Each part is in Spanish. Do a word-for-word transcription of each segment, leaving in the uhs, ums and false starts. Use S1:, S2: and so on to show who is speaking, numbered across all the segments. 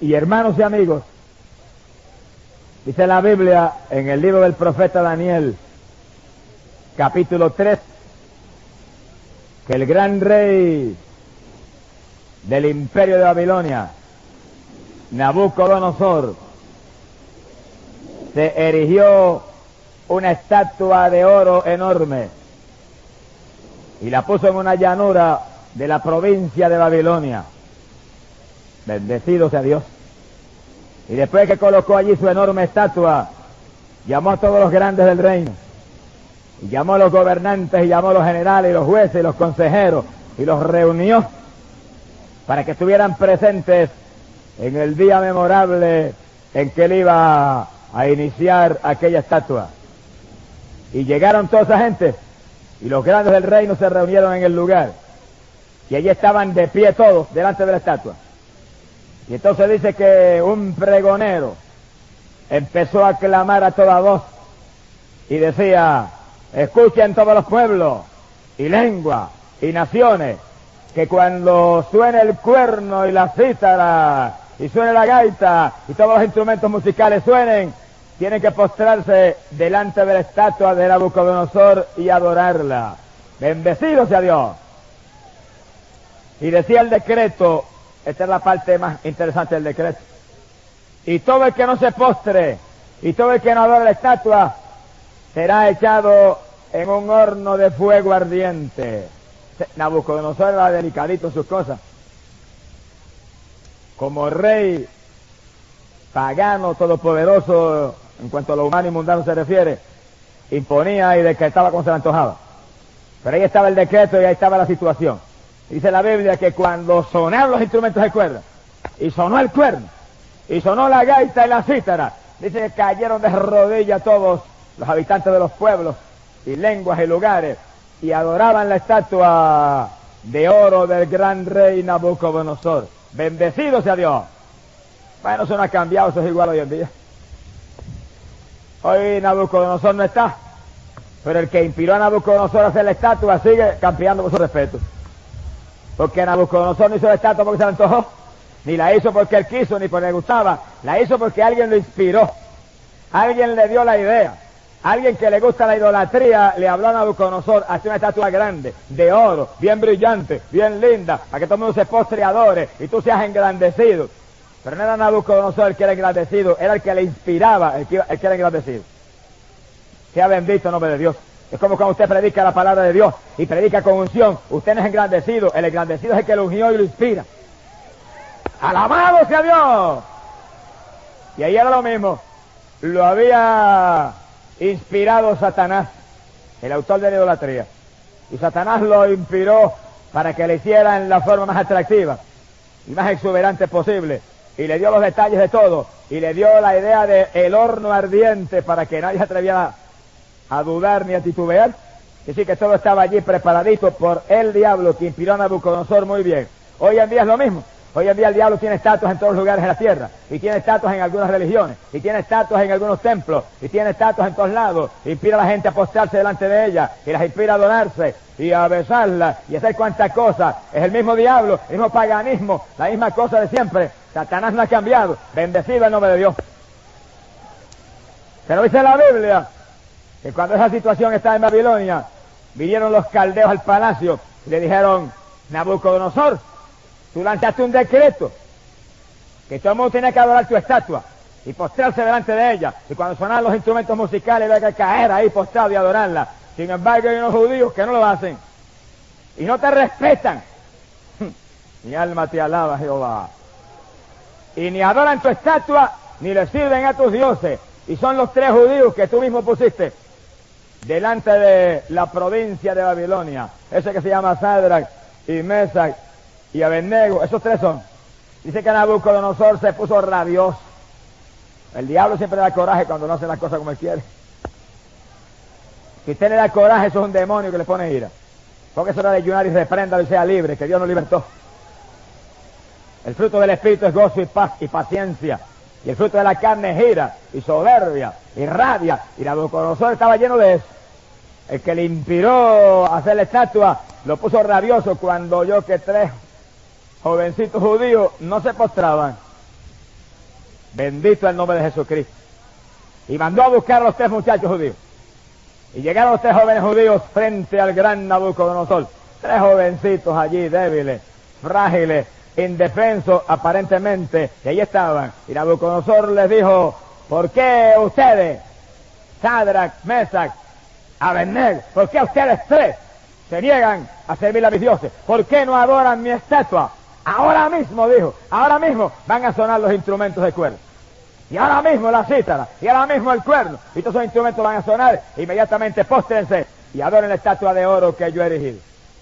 S1: Y hermanos y amigos, dice la Biblia en el libro del profeta Daniel, capítulo tres, que el gran rey del imperio de Babilonia, Nabucodonosor, se erigió una estatua de oro enorme y la puso en una llanura de la provincia de Babilonia. Bendecido sea Dios. Y después que colocó allí su enorme estatua, llamó a todos los grandes del reino, y llamó a los gobernantes, y llamó a los generales, y los jueces, y los consejeros, y los reunió para que estuvieran presentes en el día memorable en que él iba a iniciar aquella estatua. Y llegaron toda esa gente, y los grandes del reino se reunieron en el lugar, y allí estaban de pie todos delante de la estatua. Y entonces dice que un pregonero empezó a clamar a toda voz y decía: escuchen todos los pueblos y lenguas y naciones, que cuando suene el cuerno y la cítara y suene la gaita y todos los instrumentos musicales suenen, tienen que postrarse delante de la estatua de Nabucodonosor y adorarla. Bendecido sea Dios. Y decía el decreto, esta es la parte más interesante del decreto: y todo el que no se postre y todo el que no adore la estatua será echado en un horno de fuego ardiente. Nabucodonosor era delicadito en sus cosas. Como rey pagano, todopoderoso, en cuanto a lo humano y mundano se refiere, imponía y decretaba como se le antojaba. Pero ahí estaba el decreto y ahí estaba la situación. Dice la Biblia que cuando sonaron los instrumentos de cuerda, y sonó el cuerno, y sonó la gaita y la cítara, dice que cayeron de rodillas todos los habitantes de los pueblos y lenguas y lugares, y adoraban la estatua de oro del gran rey Nabucodonosor. Bendecido sea Dios. Bueno, eso no ha cambiado, eso es igual hoy en día. Hoy Nabucodonosor no está, pero el que inspiró a Nabucodonosor a hacer la estatua sigue campeando por su respeto. Porque Nabucodonosor no hizo la estatua porque se le antojó, ni la hizo porque él quiso, ni porque le gustaba. La hizo porque alguien lo inspiró, alguien le dio la idea, alguien que le gusta la idolatría le habló a Nabucodonosor: hace una estatua grande, de oro, bien brillante, bien linda, para que todo el mundo se postre y adore, y tú seas engrandecido. Pero no era Nabucodonosor el que era engrandecido, era el que le inspiraba el que, el que era engrandecido. Sea bendito el nombre de Dios. Es como cuando usted predica la palabra de Dios y predica con unción. Usted no es engrandecido, el engrandecido es el que lo ungió y lo inspira. ¡Alabado sea Dios! Y ahí era lo mismo. Lo había inspirado Satanás, el autor de la idolatría. Y Satanás lo inspiró para que le hiciera en la forma más atractiva y más exuberante posible. Y le dio los detalles de todo. Y le dio la idea de el horno ardiente para que nadie se atreviera a dudar ni a titubear. Es decir, que todo estaba allí preparadito por el diablo que inspiró a Nabucodonosor muy bien. Hoy en día es lo mismo. Hoy en día el diablo tiene estatuas en todos los lugares de la tierra, y tiene estatuas en algunas religiones, y tiene estatuas en algunos templos, y tiene estatuas en todos lados. Inspira a la gente a postrarse delante de ella, y las inspira a adorarse, y a besarla, y a hacer cuantas cosas. Es el mismo diablo, el mismo paganismo, la misma cosa de siempre. Satanás no ha cambiado. Bendecido el nombre de Dios. Pero dice la Biblia que cuando esa situación estaba en Babilonia, vinieron los caldeos al palacio y le dijeron: Nabucodonosor, tú lanzaste un decreto que todo el mundo tenía que adorar tu estatua y postrarse delante de ella, y cuando sonaban los instrumentos musicales había que caer ahí postrado y adorarla. Sin embargo, hay unos judíos que no lo hacen y no te respetan. Mi alma te alaba, Jehová. Y ni adoran tu estatua ni le sirven a tus dioses, y son los tres judíos que tú mismo pusiste delante de la provincia de Babilonia, ese que se llama Sadrach y Mesach y Abednego. Esos tres son. Dice que Nabucodonosor se puso rabioso. El diablo siempre le da coraje cuando no hace las cosas como él quiere. Si usted le da coraje, eso es un demonio que le pone ira. Porque eso era de ayunar y repréndalo y sea libre, que Dios nos libertó. El fruto del Espíritu es gozo y paz y paciencia. Y el fruto de la carne es ira y soberbia y rabia. Y Nabucodonosor estaba lleno de eso. El que le inspiró a hacer la estatua lo puso rabioso cuando oyó que tres jovencitos judíos no se postraban. Bendito el nombre de Jesucristo. Y mandó a buscar a los tres muchachos judíos. Y llegaron los tres jóvenes judíos frente al gran Nabucodonosor. Tres jovencitos allí, débiles, frágiles, indefensos aparentemente, que allí estaban. Y Nabucodonosor les dijo, ¿por qué ustedes, Sadrach, Mesach, Abednego, por qué ustedes tres se niegan a servir a mis dioses? ¿Por qué no adoran mi estatua? Ahora mismo, dijo, ahora mismo van a sonar los instrumentos de cuerda. Y ahora mismo la cítara, y ahora mismo el cuerno, y todos esos instrumentos van a sonar, inmediatamente póstrense y adoren la estatua de oro que yo he erigido.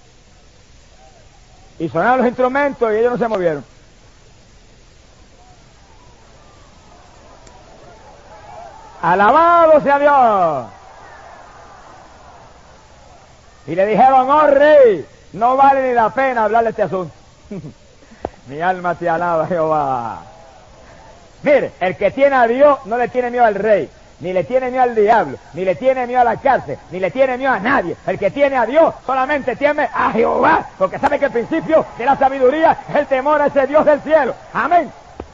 S1: Y sonaron los instrumentos y ellos no se movieron. Alabado sea Dios. Y le dijeron, oh rey, no vale ni la pena hablar de este asunto. Mi alma te alaba, Jehová. Mire, el que tiene a Dios no le tiene miedo al rey, ni le tiene miedo al diablo, ni le tiene miedo a la cárcel, ni le tiene miedo a nadie. El que tiene a Dios solamente teme a Jehová, porque sabe que el principio de la sabiduría es el temor a ese Dios del cielo. Amén.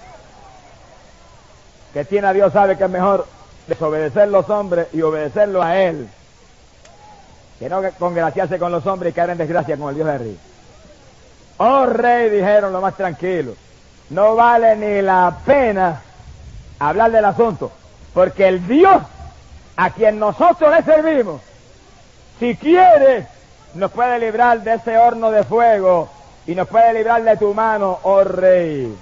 S1: El que tiene a Dios sabe que es mejor desobedecer los hombres y obedecerlo a Él, que no congraciarse con los hombres y caer en desgracia con el Dios de arriba. Oh rey, dijeron lo más tranquilo, no vale ni la pena hablar del asunto, porque el Dios a quien nosotros le servimos, si quiere, nos puede librar de ese horno de fuego y nos puede librar de tu mano, oh rey.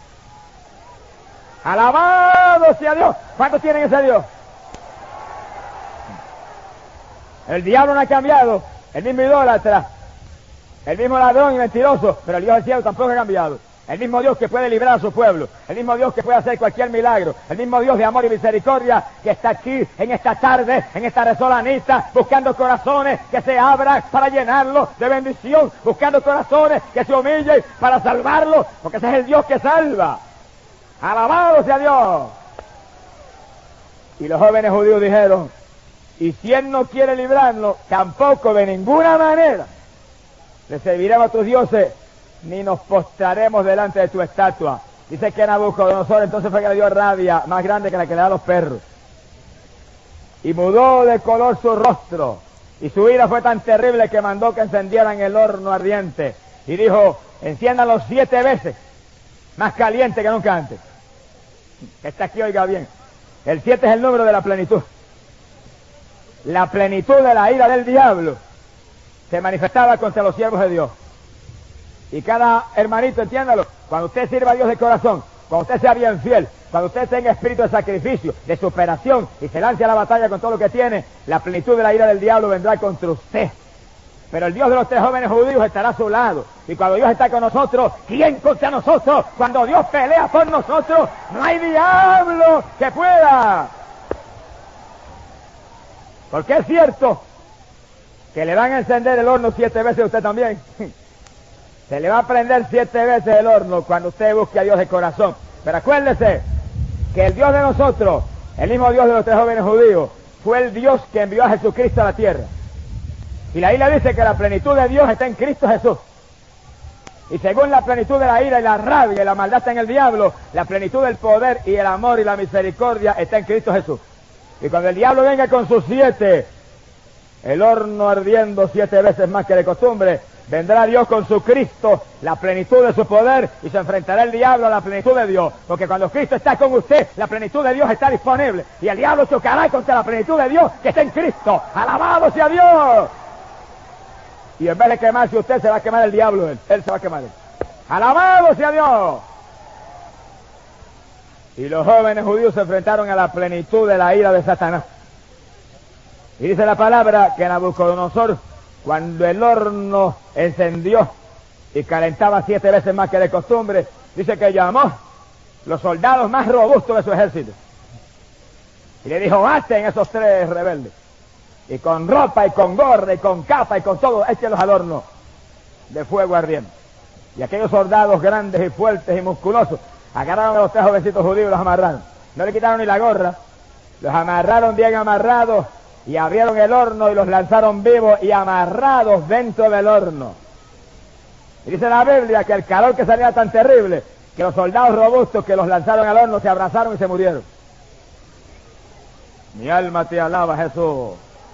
S1: Alabado sea Dios. ¿Cuántos tienen ese Dios? El diablo no ha cambiado, el mismo idólatra, el mismo ladrón y mentiroso, pero el Dios del cielo tampoco ha cambiado. El mismo Dios que puede librar a su pueblo, el mismo Dios que puede hacer cualquier milagro, el mismo Dios de amor y misericordia que está aquí en esta tarde, en esta resolanita, buscando corazones que se abran para llenarlos de bendición, buscando corazones que se humillen para salvarlos, porque ese es el Dios que salva. Alabado sea Dios. Y los jóvenes judíos dijeron, y si Él no quiere librarnos, tampoco de ninguna manera le serviremos a tus dioses, ni nos postraremos delante de tu estatua. Dice que Nabucodonosor entonces fue que le dio rabia más grande que la que le da a los perros. Y mudó de color su rostro, y su ira fue tan terrible que mandó que encendieran el horno ardiente. Y dijo, enciéndanlo siete veces, más caliente que nunca antes. Está aquí, oiga bien. El siete es el número de la plenitud. La plenitud de la ira del diablo se manifestaba contra los siervos de Dios. Y cada hermanito, entiéndalo, cuando usted sirva a Dios de corazón, cuando usted sea bien fiel, cuando usted tenga espíritu de sacrificio, de superación y se lance a la batalla con todo lo que tiene, la plenitud de la ira del diablo vendrá contra usted. Pero el Dios de los tres jóvenes judíos estará a su lado. Y cuando Dios está con nosotros, ¿quién contra nosotros? Cuando Dios pelea por nosotros, no hay diablo que pueda. Porque es cierto que le van a encender el horno siete veces a usted también. Se le va a prender siete veces el horno cuando usted busque a Dios de corazón. Pero acuérdese que el Dios de nosotros, el mismo Dios de los tres jóvenes judíos, fue el Dios que envió a Jesucristo a la tierra. Y la Biblia dice que la plenitud de Dios está en Cristo Jesús. Y según la plenitud de la ira y la rabia y la maldad está en el diablo, la plenitud del poder y el amor y la misericordia está en Cristo Jesús. Y cuando el diablo venga con sus siete, el horno ardiendo siete veces más que de costumbre, vendrá Dios con su Cristo, la plenitud de su poder, y se enfrentará el diablo a la plenitud de Dios. Porque cuando Cristo está con usted, la plenitud de Dios está disponible. Y el diablo chocará contra la plenitud de Dios que está en Cristo. ¡Alabado sea Dios! Y en vez de quemarse usted, se va a quemar el diablo. Él, él se va a quemar. Él. ¡Alabado sea Dios! Y los jóvenes judíos se enfrentaron a la plenitud de la ira de Satanás. Y dice la palabra que Nabucodonosor, cuando el horno encendió y calentaba siete veces más que de costumbre, dice que llamó los soldados más robustos de su ejército. Y le dijo, maten esos tres rebeldes. Y con ropa y con gorra y con capa y con todo, échenlos al horno de fuego ardiente. Y aquellos soldados grandes y fuertes y musculosos agarraron a los tres jovencitos judíos y los amarraron. No le quitaron ni la gorra, los amarraron bien amarrados y abrieron el horno y los lanzaron vivos y amarrados dentro del horno. Y dice la Biblia que el calor que salía tan terrible que los soldados robustos que los lanzaron al horno se abrazaron y se murieron. Mi alma te alaba, Jesús.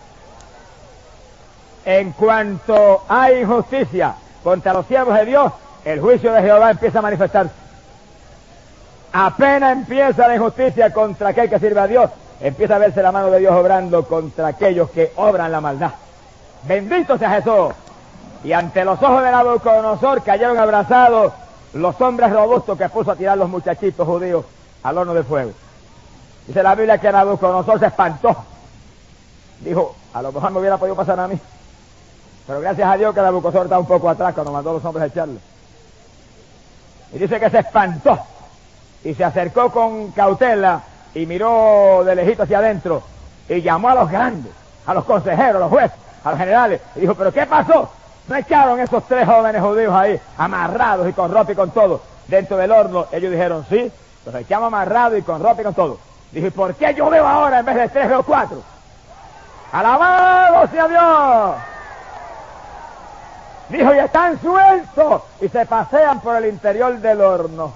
S1: En cuanto hay injusticia contra los siervos de Dios, el juicio de Jehová empieza a manifestarse. Apenas empieza la injusticia contra aquel que sirve a Dios, empieza a verse la mano de Dios obrando contra aquellos que obran la maldad. Bendito sea Jesús. Y ante los ojos de Nabucodonosor cayeron abrazados los hombres robustos que puso a tirar los muchachitos judíos al horno de fuego. Dice la Biblia que Nabucodonosor se espantó. Dijo, a lo mejor me hubiera podido pasar a mí. Pero gracias a Dios que Nabucodonosor estaba un poco atrás cuando mandó a los hombres a echarle. Y dice que se espantó. Y se acercó con cautela y miró de lejito hacia adentro. Y llamó a los grandes, a los consejeros, a los jueces, a los generales. Y dijo, ¿pero qué pasó? ¿No echaron esos tres jóvenes judíos ahí, amarrados y con ropa y con todo, dentro del horno? Ellos dijeron, sí, los echamos amarrados y con ropa y con todo. Dijo, ¿y por qué yo veo ahora en vez de tres veo cuatro? ¡Alabado sea Dios! Dijo, y están sueltos y se pasean por el interior del horno.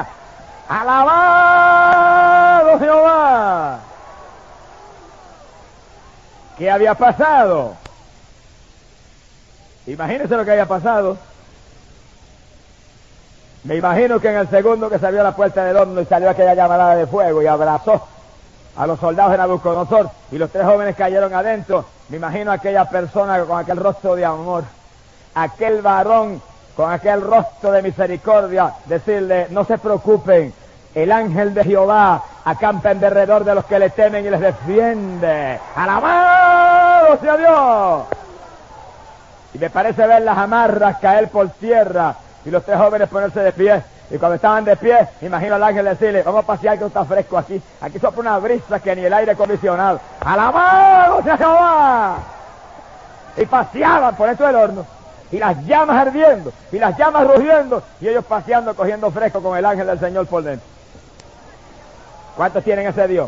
S1: ¡Alabado Jehová! ¿Qué había pasado? Imagínense lo que había pasado. Me imagino que en el segundo que salió a la puerta del horno y salió aquella llamarada de fuego y abrazó a los soldados de Nabucodonosor y los tres jóvenes cayeron adentro, me imagino a aquella persona con aquel rostro de amor, aquel varón con aquel rostro de misericordia, decirle, no se preocupen, el ángel de Jehová acampa en derredor de los que le temen y les defiende. ¡Alabado sea Dios! Y me parece ver las amarras caer por tierra y los tres jóvenes ponerse de pie. Y cuando estaban de pie, imagino al ángel decirle, vamos a pasear que está fresco aquí. Aquí sopla una brisa que ni el aire acondicionado. ¡Alabado sea Jehová! Y paseaban por dentro del horno. Y las llamas ardiendo, y las llamas rugiendo, y ellos paseando, cogiendo fresco con el ángel del Señor por dentro. ¿Cuántos tienen ese Dios?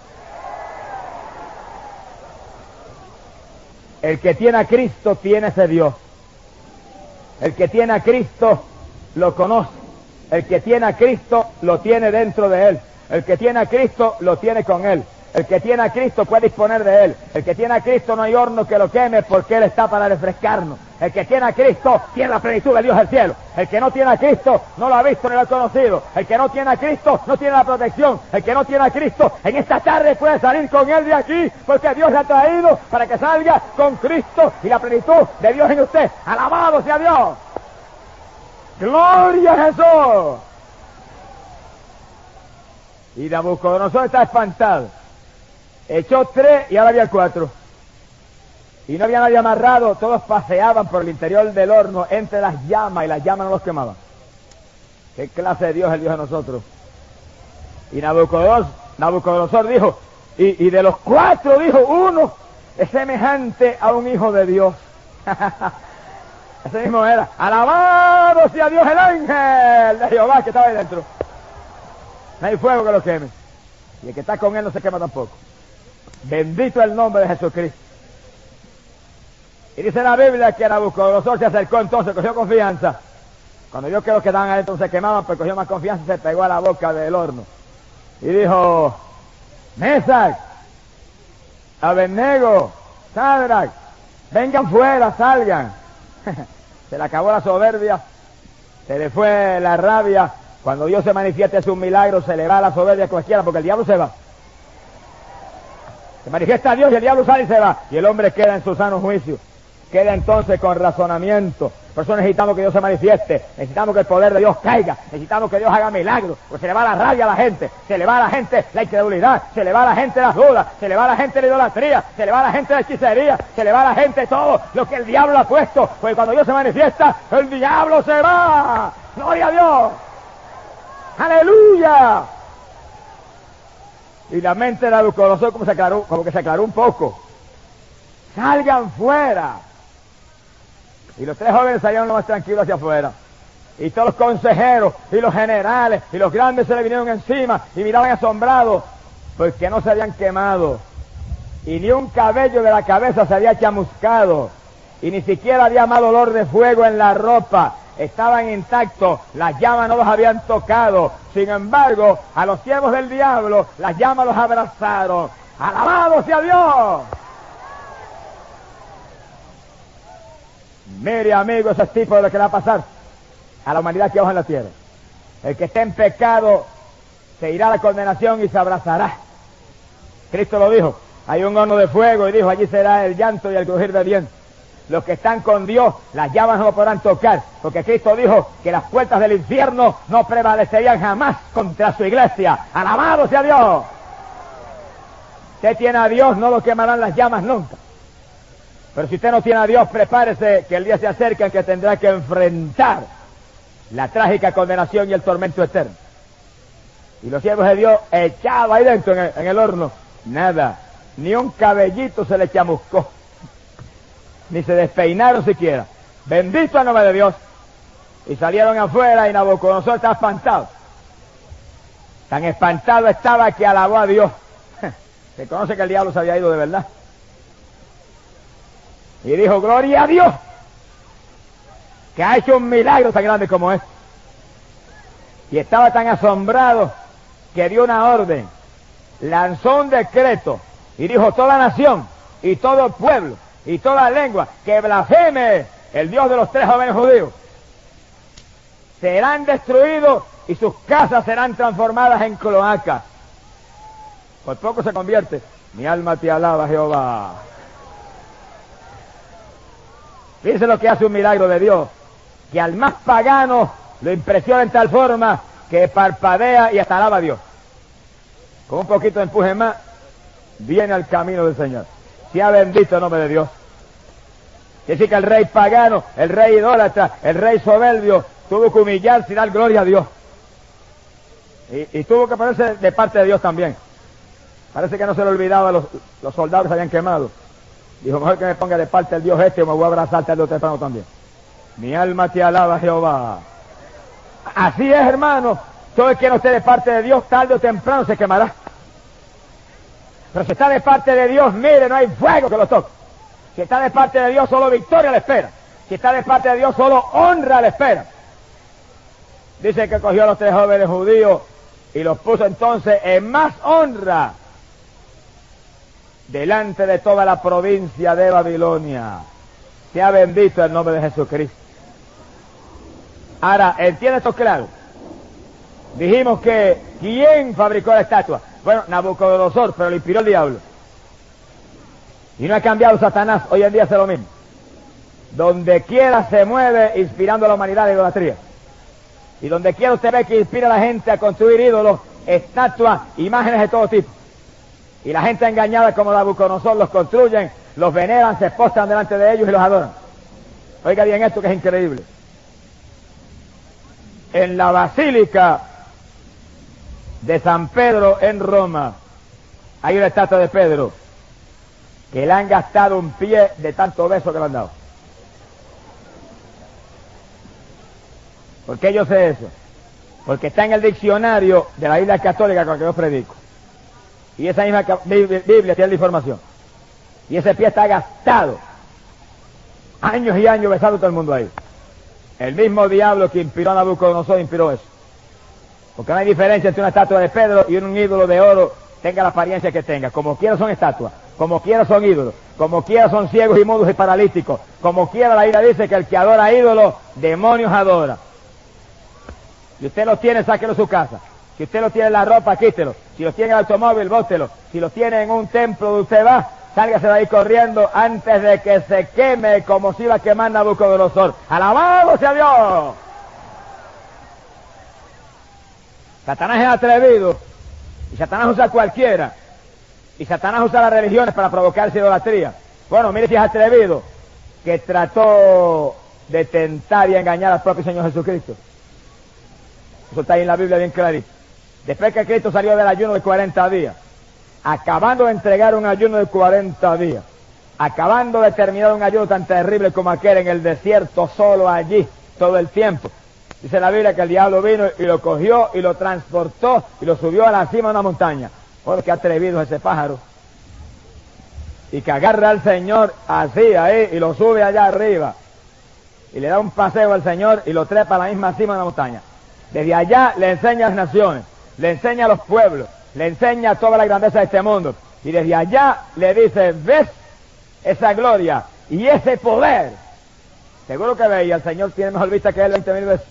S1: El que tiene a Cristo tiene ese Dios. El que tiene a Cristo lo conoce. El que tiene a Cristo lo tiene dentro de él. El que tiene a Cristo lo tiene con él. El que tiene a Cristo puede disponer de él. El que tiene a Cristo no hay horno que lo queme porque él está para refrescarnos. El que tiene a Cristo tiene la plenitud de Dios del cielo. El que no tiene a Cristo no lo ha visto ni lo ha conocido. El que no tiene a Cristo no tiene la protección. El que no tiene a Cristo en esta tarde puede salir con él de aquí porque Dios le ha traído para que salga con Cristo y la plenitud de Dios en usted. ¡Alabado sea Dios! ¡Gloria a Jesús! Y Nabucodonosor está espantado. Echó tres y ahora había cuatro. Y no había nadie amarrado, todos paseaban por el interior del horno entre las llamas y las llamas no los quemaban. ¿Qué clase de Dios es el Dios de nosotros? Y Nabucodonosor, Nabucodonosor dijo, y, y de los cuatro dijo, uno es semejante a un hijo de Dios. Ese mismo era, alabado sea Dios el ángel de Jehová que estaba ahí dentro. No hay fuego que lo queme. Y el que está con él no se quema tampoco. Bendito el nombre de Jesucristo. Y dice la Biblia que Nabucodonosor se acercó entonces, cogió confianza. Cuando vio que los que estaban adentro se quemaban, pues cogió más confianza y se pegó a la boca del horno. Y dijo, Mesac, Abednego, Sadrach, vengan fuera, salgan. Se le acabó la soberbia, se le fue la rabia. Cuando Dios se manifiesta es un milagro, se le va la soberbia a cualquiera, porque el diablo se va. Se manifiesta a Dios y el diablo sale y se va. Y el hombre queda en su sano juicio. Queda entonces con razonamiento. Por eso necesitamos que Dios se manifieste. Necesitamos que el poder de Dios caiga. Necesitamos que Dios haga milagros. Porque se le va la rabia a la gente. Se le va a la gente la incredulidad. Se le va a la gente las dudas. Se le va a la gente la idolatría. Se le va a la gente la hechicería. Se le va a la gente todo lo que el diablo ha puesto. Porque cuando Dios se manifiesta, el diablo se va. ¡Gloria a Dios! ¡Aleluya! Y la mente de Nabucodonosor como, se aclaró, como que se aclaró un poco. ¡Salgan fuera! Y los tres jóvenes salieron lo más tranquilos hacia afuera. Y todos los consejeros y los generales y los grandes se le vinieron encima y miraban asombrados porque no se habían quemado. Y ni un cabello de la cabeza se había chamuscado. Y ni siquiera había mal olor de fuego en la ropa. estaban intactos, las llamas no los habían tocado. Sin embargo, a los siervos del diablo, las llamas los abrazaron. ¡Alabado sea Dios! Mire, amigo, ese es tipo de lo que va a pasar a la humanidad que baja en la tierra. El que esté en pecado se irá a la condenación y se abrazará. Cristo lo dijo. Hay un horno de fuego y dijo, allí será el llanto y el crujir de dientes. Los que están con Dios, las llamas no lo podrán tocar, porque Cristo dijo que las puertas del infierno no prevalecerían jamás contra su iglesia. ¡Alabado sea Dios! Usted tiene a Dios, no lo quemarán las llamas nunca. Pero si usted no tiene a Dios, prepárese que el día se acerca en que tendrá que enfrentar la trágica condenación y el tormento eterno. Y los siervos de Dios echados ahí dentro en el, en el horno, nada, ni un cabellito se le chamuscó, ni se despeinaron siquiera. Bendito el nombre de Dios. Y salieron afuera y Nabucodonosor estaba espantado. Tan espantado estaba que alabó a Dios. Se conoce que el diablo se había ido de verdad. Y dijo, gloria a Dios, que ha hecho un milagro tan grande como este. Y estaba tan asombrado que dio una orden, lanzó un decreto y dijo, toda nación y todo pueblo y toda lengua que blasfeme el Dios de los tres jóvenes judíos serán destruidos y sus casas serán transformadas en cloacas. Por poco se convierte. Mi alma te alaba, Jehová. Fíjense lo que hace un milagro de Dios, que al más pagano lo impresiona en tal forma que parpadea y hasta alaba a Dios. Con un poquito de empuje más, viene al camino del Señor. Sea bendito el nombre de Dios. Quiere decir que el rey pagano, el rey idólatra, el rey soberbio, tuvo que humillarse y dar gloria a Dios. Y, y tuvo que ponerse de parte de Dios también. Parece que no se le olvidaba a los, los soldados que se habían quemado. Dijo, mejor que me ponga de parte del Dios este, o me voy a abrazar tarde o temprano también. Mi alma te alaba, Jehová. Así es, hermano. Todo el que no esté de parte de Dios, tarde o temprano se quemará. Pero si está de parte de Dios, mire, no hay fuego que lo toque. Si está de parte de Dios, solo victoria le espera. Si está de parte de Dios, solo honra le espera. Dice que cogió a los tres jóvenes judíos y los puso entonces en más honra delante de toda la provincia de Babilonia. Sea bendito el nombre de Jesucristo. Ahora, entiende esto claro. Dijimos que, ¿quién fabricó la estatua? Bueno, Nabucodonosor, pero lo inspiró el diablo. Y no ha cambiado Satanás, hoy en día hace lo mismo. Donde quiera se mueve inspirando a la humanidad de idolatría. Y donde quiera usted ve que inspira a la gente a construir ídolos, estatuas, imágenes de todo tipo. Y la gente engañada como Nabucodonosor los construyen, los veneran, se postran delante de ellos y los adoran. Oiga bien esto que es increíble. En la Basílica de San Pedro en Roma hay una estatua de Pedro que le han gastado un pie de tanto beso que le han dado. ¿Por qué yo sé eso? Porque está en el diccionario de la Biblia Católica con la que yo predico. Y esa misma Biblia tiene la información. Y ese pie está gastado. Años y años besando todo el mundo ahí. El mismo diablo que inspiró a Nabucodonosor inspiró eso. Porque no hay diferencia entre una estatua de Pedro y un ídolo de oro, tenga la apariencia que tenga. Como quiera son estatuas, como quiera son ídolos, como quiera son ciegos y mudos y paralíticos, como quiera la Biblia dice que el que adora ídolos, demonios adora. Si usted los tiene, sáquelo de su casa. Si usted lo tiene en la ropa, quítelo. Si lo tiene en el automóvil, bótelo. Si lo tiene en un templo donde usted va, sálgase de ahí corriendo antes de que se queme como si iba a quemar Nabucodonosor. ¡Alabado sea Dios! Satanás es atrevido. Y Satanás usa a cualquiera. Y Satanás usa las religiones para provocar esa idolatría. Bueno, mire si es atrevido, que trató de tentar y engañar al propio Señor Jesucristo. Eso está ahí en la Biblia bien clarito. Después que Cristo salió del ayuno de cuarenta días, acabando de entregar un ayuno de cuarenta días, acabando de terminar un ayuno tan terrible como aquel en el desierto, solo allí, todo el tiempo. Dice la Biblia que el diablo vino y lo cogió y lo transportó y lo subió a la cima de una montaña. Bueno, qué atrevido es ese pájaro. Y que agarra al Señor así ahí y lo sube allá arriba. y le da un paseo al Señor y lo trepa a la misma cima de la montaña. Desde allá le enseña a las naciones, le enseña a los pueblos, le enseña toda la grandeza de este mundo. Y desde allá le dice, ¿ves esa gloria y ese poder? Seguro que veía, el Señor tiene mejor vista que él veinte mil veces.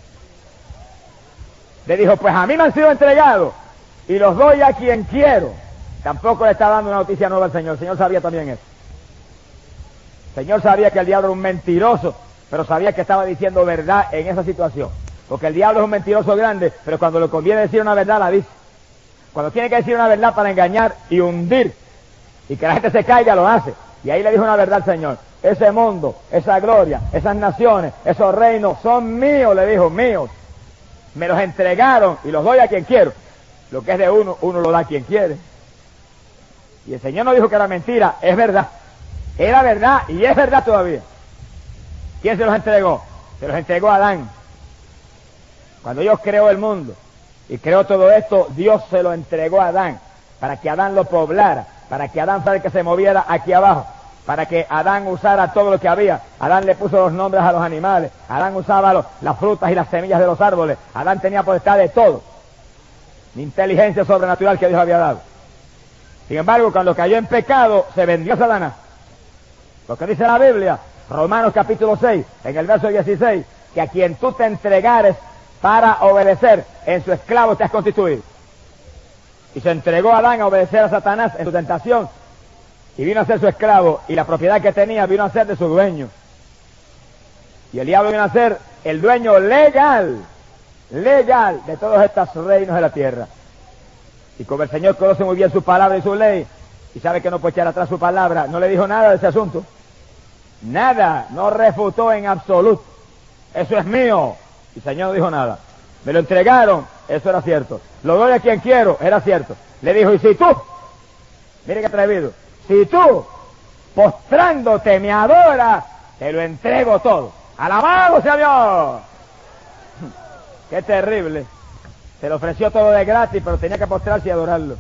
S1: Le dijo, pues a mí me han sido entregados y los doy a quien quiero. Tampoco le está dando una noticia nueva al Señor. El Señor sabía también eso. El Señor sabía que el diablo era un mentiroso, pero sabía que estaba diciendo verdad en esa situación. Porque el diablo es un mentiroso grande, pero cuando le conviene decir una verdad, la dice. Cuando tiene que decir una verdad para engañar y hundir, y que la gente se caiga, lo hace. Y ahí le dijo una verdad al Señor. Ese mundo, esa gloria, esas naciones, esos reinos son míos, le dijo, míos. Me los entregaron y los doy a quien quiero. Lo que es de uno, uno lo da a quien quiere. Y el Señor no dijo que era mentira, es verdad. Era verdad y es verdad todavía. ¿Quién se los entregó? Se los entregó a Adán. Cuando Dios creó el mundo y creó todo esto, Dios se lo entregó a Adán, para que Adán lo poblara, para que Adán fuera el que se moviera aquí abajo, para que Adán usara todo lo que había. Adán le puso los nombres a los animales, Adán usaba los, las frutas y las semillas de los árboles, Adán tenía potestad de todo, la inteligencia sobrenatural que Dios había dado. Sin embargo, cuando cayó en pecado, se vendió a Satanás. Lo que dice la Biblia, Romanos capítulo seis, en el verso dieciséis, que a quien tú te entregares para obedecer, en su esclavo te has constituido. Y se entregó a Adán a obedecer a Satanás en su tentación, y vino a ser su esclavo, y la propiedad que tenía vino a ser de su dueño. Y el diablo vino a ser el dueño legal, legal de todos estos reinos de la tierra. Y como el Señor conoce muy bien su palabra y su ley, y sabe que no puede echar atrás su palabra, no le dijo nada de ese asunto. Nada, no refutó en absoluto. Eso es mío. Y el Señor no dijo nada. Me lo entregaron, eso era cierto. Lo doy a quien quiero, era cierto. Le dijo, y si tú, mire qué atrevido, si tú, postrándote, me adoras, te lo entrego todo. ¡Alabado sea Dios! ¡Qué terrible! Se le ofreció todo de gratis, pero tenía que postrarse y adorarlo.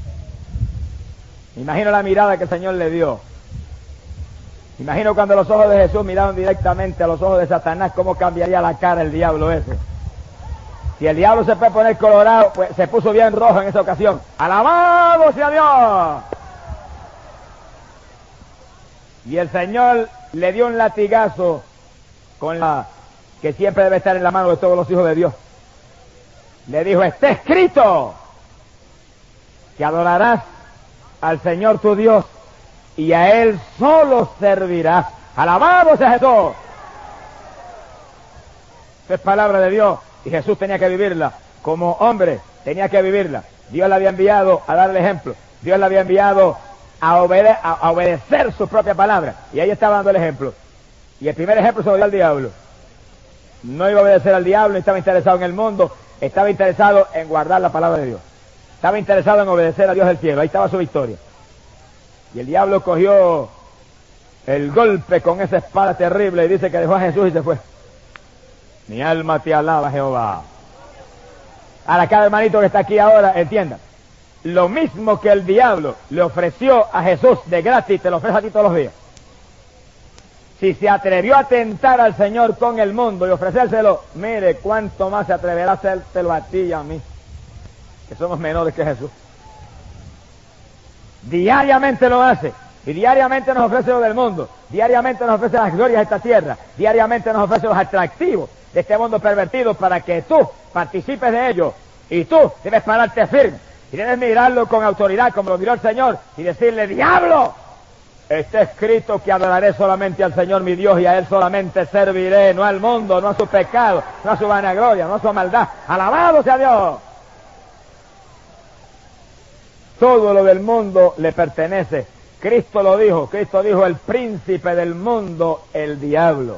S1: Imagino la mirada que el Señor le dio. Imagino cuando los ojos de Jesús miraron directamente a los ojos de Satanás, cómo cambiaría la cara el diablo ese. Si el diablo se puede poner colorado, pues se puso bien rojo en esa ocasión. ¡Alabado sea Dios! Y el Señor le dio un latigazo con la que siempre debe estar en la mano de todos los hijos de Dios. Le dijo, está escrito que adorarás al Señor tu Dios y a Él solo servirás. ¡Alabado sea Jesús! Esa es palabra de Dios y Jesús tenía que vivirla. Como hombre tenía que vivirla. Dios le había enviado a darle ejemplo. Dios le había enviado a, obede a, a obedecer su propia palabra. Y ahí estaba dando el ejemplo. Y el primer ejemplo se lo dio al diablo. No iba a obedecer al diablo, estaba interesado en el mundo, estaba interesado en guardar la palabra de Dios. Estaba interesado en obedecer a Dios del cielo. Ahí estaba su victoria. Y el diablo cogió el golpe con esa espada terrible y dice que dejó a Jesús y se fue. Mi alma te alaba, Jehová. Ahora, cada hermanito que está aquí ahora, entienda. Lo mismo que el diablo le ofreció a Jesús de gratis, te lo ofrece a ti todos los días. Si se atrevió a tentar al Señor con el mundo y ofrecérselo, mire cuánto más se atreverá a hacértelo a ti y a mí, que somos menores que Jesús. Diariamente lo hace, y diariamente nos ofrece lo del mundo, diariamente nos ofrece las glorias de esta tierra, diariamente nos ofrece los atractivos de este mundo pervertido para que tú participes de ello, y tú debes pararte firme, y debes mirarlo con autoridad como lo miró el Señor, y decirle, diablo, está escrito que adoraré solamente al Señor mi Dios y a Él solamente serviré, no al mundo, no a su pecado, no a su vanagloria, no a su maldad. ¡Alabado sea Dios! Todo lo del mundo le pertenece. Cristo lo dijo, Cristo dijo, el príncipe del mundo, el diablo.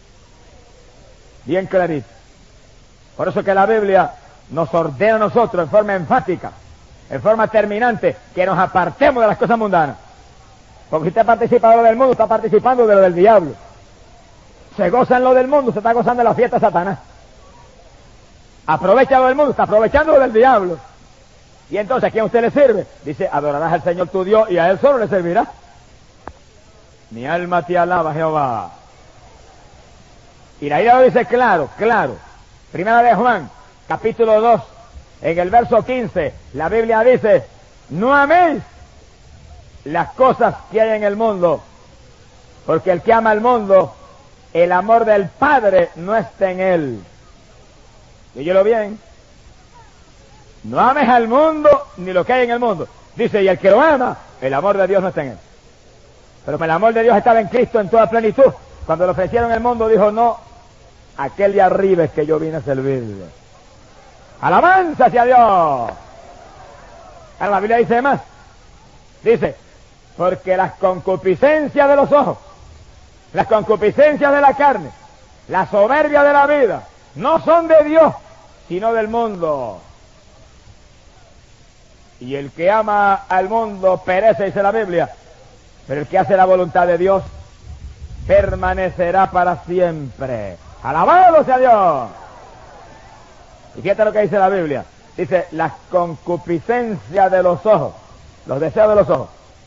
S1: Bien clarito. Por eso que la Biblia nos ordena a nosotros en forma enfática, en forma terminante, que nos apartemos de las cosas mundanas. Porque si usted participa de lo del mundo, está participando de lo del diablo. Se goza en lo del mundo, se está gozando de la fiesta de Satanás. Aprovecha lo del mundo, está aprovechando lo del diablo. Y entonces, ¿a quién usted le sirve? Dice, adorarás al Señor tu Dios y a Él solo le servirás. Mi alma te alaba, Jehová. Y la Biblia lo dice claro, claro. Primera de Juan, capítulo dos, en el verso quince, la Biblia dice, no améis las cosas que hay en el mundo, porque el que ama al mundo, el amor del Padre no está en él. Dígelo bien. No ames al mundo ni lo que hay en el mundo. Dice, y el que lo ama, el amor de Dios no está en él. Pero el amor de Dios estaba en Cristo en toda plenitud. Cuando le ofrecieron el mundo, dijo, no, aquel de arriba es que yo vine a servirle. ¡Alabanza hacia Dios! Ahora la Biblia dice más. Dice, porque las concupiscencias de los ojos, las concupiscencias de la carne, la soberbia de la vida, no son de Dios, sino del mundo. Y el que ama al mundo perece, dice la Biblia, pero el que hace la voluntad de Dios permanecerá para siempre. ¡Alabado sea Dios! Y fíjate lo que dice la Biblia. Dice, las concupiscencias de los ojos, los deseos de los ojos.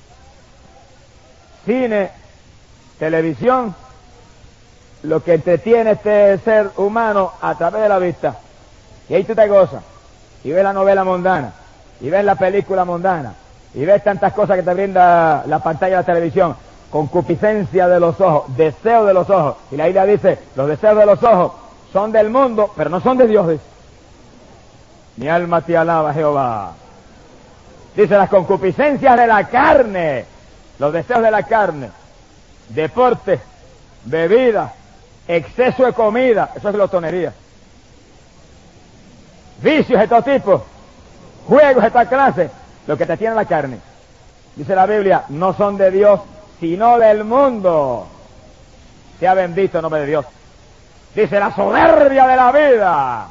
S1: Cine, televisión, lo que entretiene este ser humano a través de la vista. Y ahí tú te gozas, y ves la novela mundana, y ves la película mundana, y ves tantas cosas que te brinda la pantalla de la televisión. Concupiscencia de los ojos, deseo de los ojos. Y la Biblia dice, los deseos de los ojos son del mundo, pero no son de Dios, dice. Mi alma te alaba, Jehová. Dice, las concupiscencias de la carne, los deseos de la carne, deporte, bebida, exceso de comida, eso es glotonería. Vicios de todo tipo, juegos de tal clase, lo que te tiene la carne. Dice la Biblia, no son de Dios, sino del mundo. Sea bendito el nombre de Dios. Dice, la soberbia de la vida,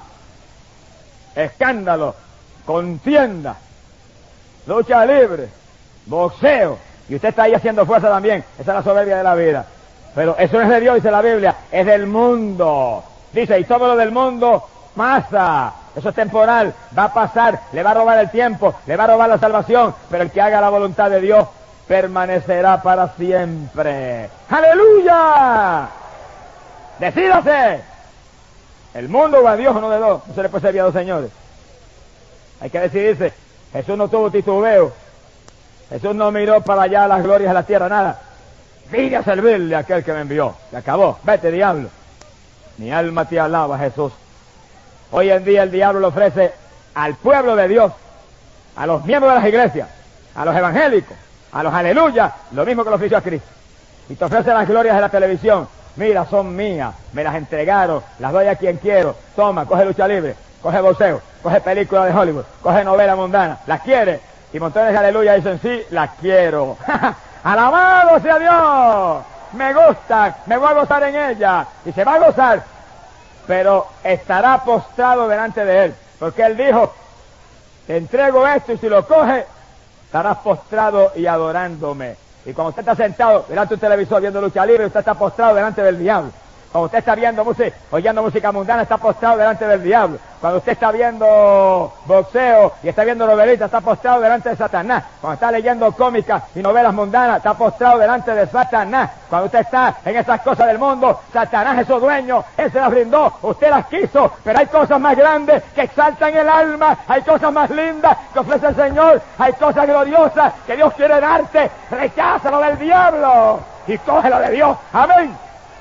S1: escándalo, contienda, lucha libre, boxeo, y usted está ahí haciendo fuerza también. Esa es la soberbia de la vida. Pero eso no es de Dios, dice la Biblia, es del mundo. Dice, y todo lo del mundo pasa. Eso es temporal, va a pasar, le va a robar el tiempo, le va a robar la salvación, pero el que haga la voluntad de Dios permanecerá para siempre. ¡Aleluya! Decídase. El mundo o a Dios, uno de dos. No se le puede servir a dos señores. Hay que decidirse. Jesús no tuvo titubeo. Jesús no miró para allá las glorias de la tierra, nada. Vine a servirle a aquel que me envió. Se acabó. Vete, diablo. Mi alma te alaba, Jesús. Hoy en día el diablo le ofrece al pueblo de Dios, a los miembros de las iglesias, a los evangélicos, a los aleluyas, lo mismo que le ofreció a Cristo. Y te ofrece las glorias de la televisión. Mira, son mías, me las entregaron, las doy a quien quiero. Toma, coge lucha libre, coge boxeo, coge película de Hollywood, coge novela mundana. ¿Las quiere? Y montones de aleluya dicen, sí, las quiero. ¡Alabado sea Dios! Me gusta, me voy a gozar en ella. Y se va a gozar, pero estará postrado delante de Él. Porque Él dijo, te entrego esto y si lo coge, estarás postrado y adorándome. Y cuando usted está sentado delante de un televisor viendo lucha libre, usted está postrado delante del diablo. Cuando usted está viendo música, oyendo música mundana, está postrado delante del diablo. Cuando usted está viendo boxeo y está viendo novelitas, está postrado delante de Satanás. Cuando está leyendo cómicas y novelas mundanas, está postrado delante de Satanás. Cuando usted está en esas cosas del mundo, Satanás es su dueño, Él se las brindó, usted las quiso, pero hay cosas más grandes que exaltan el alma, hay cosas más lindas que ofrece el Señor, hay cosas gloriosas que Dios quiere darte. Recházalo del diablo y cógelo de Dios. Amén.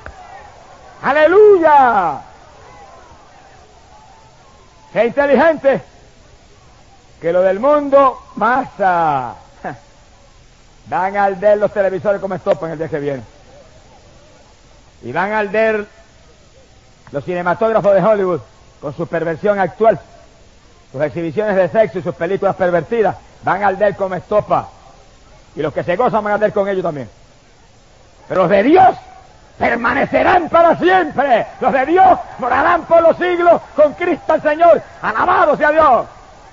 S1: ¡Aleluya! Sé inteligente, que lo del mundo pasa. Van a arder los televisores como estopa en el día que viene. Y van a arder los cinematógrafos de Hollywood con su perversión actual, sus exhibiciones de sexo y sus películas pervertidas. Van a arder como estopa. Y los que se gozan van a arder con ellos también. Pero los de Dios permanecerán para siempre. Los de Dios morarán por los siglos con Cristo el Señor. Alabado sea Dios.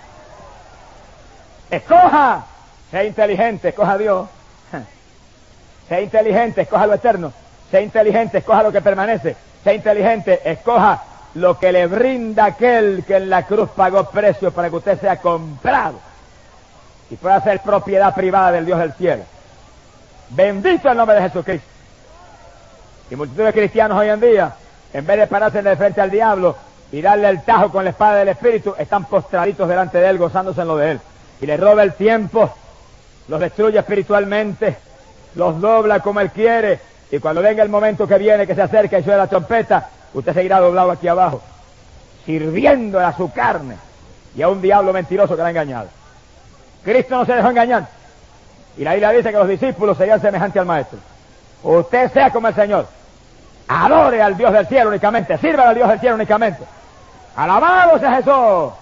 S1: Escoja, sea inteligente, escoja a Dios. Sea inteligente, escoja lo eterno. Sea inteligente, escoja lo que permanece. Sea inteligente, escoja lo que le brinda aquel que en la cruz pagó precio para que usted sea comprado y pueda ser propiedad privada del Dios del cielo. Bendito el nombre de Jesucristo. Y multitud de cristianos hoy en día en vez de pararse de frente al diablo y darle el tajo con la espada del Espíritu, están postraditos delante de él, gozándose en lo de él. Y le roba el tiempo, los destruye espiritualmente, los dobla como él quiere, y cuando venga el momento que viene, que se acerca y suena la trompeta, usted seguirá doblado aquí abajo, sirviendo a su carne y a un diablo mentiroso que la ha engañado. Cristo no se dejó engañar, y la Biblia dice que los discípulos serían semejantes al Maestro. Usted sea como el Señor, adore al Dios del cielo únicamente, sirva al Dios del cielo únicamente. ¡Alabado sea Jesús!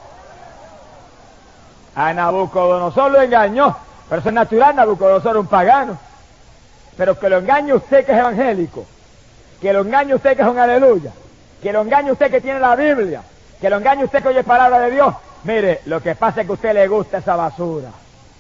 S1: A Nabucodonosor lo engañó, pero eso es natural. Nabucodonosor es un pagano, pero que lo engañe usted que es evangélico, que lo engañe usted que es un aleluya, que lo engañe usted que tiene la Biblia, que lo engañe usted que oye palabra de Dios. Mire, lo que pasa es que a usted le gusta esa basura.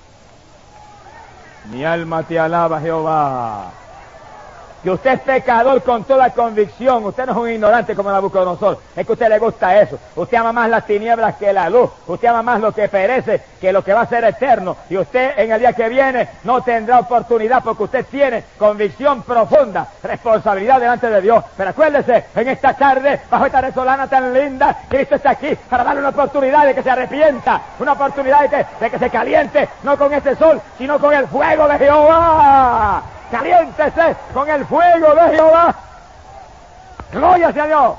S1: Mi alma te alaba, Jehová. Que usted es pecador con toda convicción. Usted no es un ignorante como Nabucodonosor. Es que a usted le gusta eso. Usted ama más las tinieblas que la luz. Usted ama más lo que perece que lo que va a ser eterno. Y usted en el día que viene no tendrá oportunidad porque usted tiene convicción profunda, responsabilidad delante de Dios. Pero acuérdese, en esta tarde, bajo esta resolana tan linda, Cristo está aquí para darle una oportunidad de que se arrepienta. Una oportunidad de que, de que se caliente, no con este sol, sino con el fuego de Jehová. Caliéntese con el fuego de Jehová. Gloria sea Dios.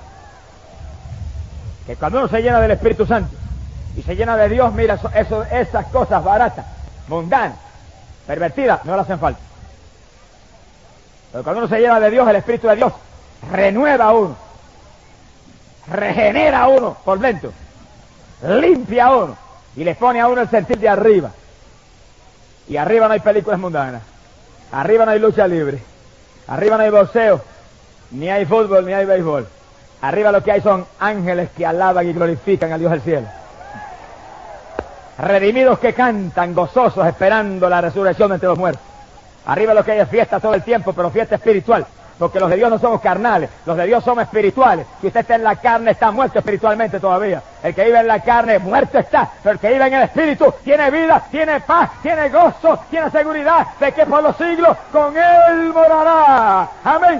S1: Que cuando uno se llena del Espíritu Santo y se llena de Dios, mira, eso, eso, esas cosas baratas, mundanas, pervertidas, no le hacen falta. Pero cuando uno se llena de Dios, el Espíritu de Dios renueva a uno, regenera a uno por dentro, limpia a uno y le pone a uno el sentir de arriba. Y arriba no hay películas mundanas. Arriba no hay lucha libre, arriba no hay boxeo, ni hay fútbol, ni hay béisbol. Arriba lo que hay son ángeles que alaban y glorifican al Dios del cielo. Redimidos que cantan gozosos esperando la resurrección de entre los muertos. Arriba lo que hay es fiesta todo el tiempo, pero fiesta espiritual. Porque los de Dios no somos carnales, los de Dios somos espirituales. Si usted está en la carne, está muerto espiritualmente todavía. El que vive en la carne, muerto está. Pero el que vive en el espíritu, tiene vida, tiene paz, tiene gozo, tiene seguridad de que por los siglos con Él morará. Amén.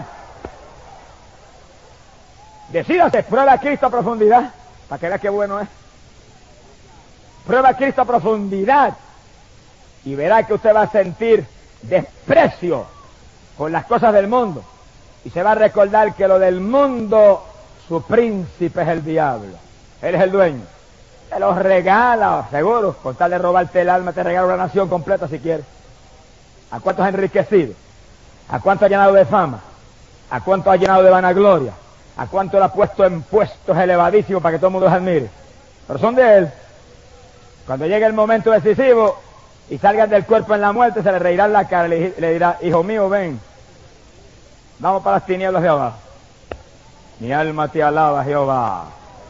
S1: Decídase, prueba a Cristo a profundidad, para que vea qué bueno es. Prueba a Cristo a profundidad y verá que usted va a sentir desprecio por las cosas del mundo. Y se va a recordar que lo del mundo, su príncipe es el diablo. Él es el dueño. Te los regala, seguro. Con tal de robarte el alma, te regala una nación completa si quieres. ¿A cuántos ha enriquecido? ¿A cuánto ha llenado de fama? ¿A cuánto ha llenado de vanagloria? ¿A cuánto le ha puesto en puestos elevadísimos para que todo el mundo los admire? Pero son de él. Cuando llegue el momento decisivo y salgan del cuerpo en la muerte, se le reirá en la cara y le, le dirá: hijo mío, ven. Vamos para las tinieblas de abajo. Mi alma te alaba, Jehová.